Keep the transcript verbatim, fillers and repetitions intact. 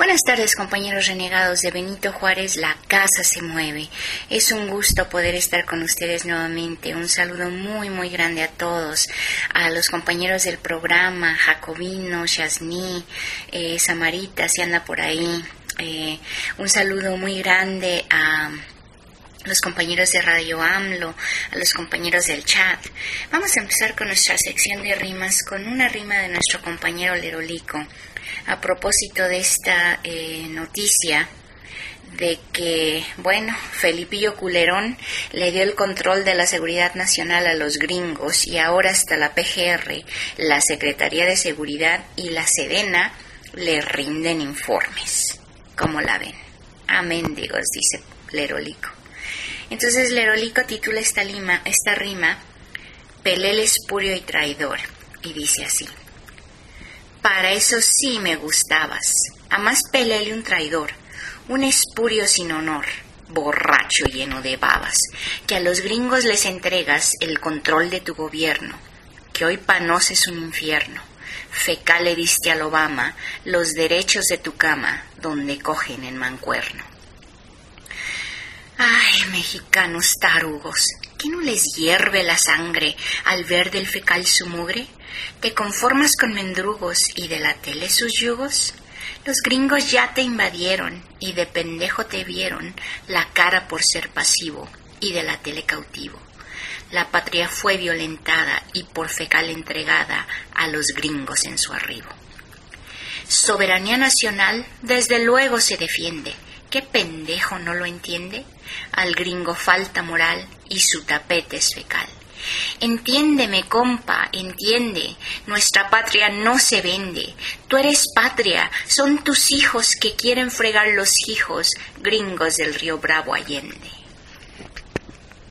Buenas tardes, compañeros renegados de Benito Juárez, la casa se mueve. Es un gusto poder estar con ustedes nuevamente. Un saludo muy, muy grande a todos, a los compañeros del programa, Jacobino, Shasni, eh, Samarita, si anda por ahí. Eh, un saludo muy grande a los compañeros de Radio AMLO, a los compañeros del chat. Vamos a empezar con nuestra sección de rimas, con una rima de nuestro compañero Lerolico, a propósito de esta eh, noticia de que, bueno, Felipillo Culerón le dio el control de la seguridad nacional a los gringos y ahora hasta la P G R, la Secretaría de Seguridad y la Sedena le rinden informes. ¿Cómo la ven? Amén, digo, dice Lerolico. Entonces Lerolico titula esta, lima, esta rima Pelele espurio y traidor, y dice así: para eso sí me gustabas, a más Pelele un traidor, un espurio sin honor, borracho lleno de babas, que a los gringos les entregas el control de tu gobierno, que hoy Panos es un infierno, fecal le diste al Obama los derechos de tu cama, donde cogen en mancuerno. Ay, mexicanos tarugos, ¿qué no les hierve la sangre al ver del fecal su mugre? ¿Te conformas con mendrugos y de la tele sus yugos? Los gringos ya te invadieron y de pendejo te vieron la cara por ser pasivo y de la tele cautivo. La patria fue violentada y por fecal entregada a los gringos en su arribo. Soberanía nacional desde luego se defiende. ¿Qué pendejo no lo entiende? Al gringo falta moral y su tapete es fecal. Entiéndeme, compa, entiende, nuestra patria no se vende. Tú eres patria, son tus hijos que quieren fregar los hijos gringos del río Bravo Allende.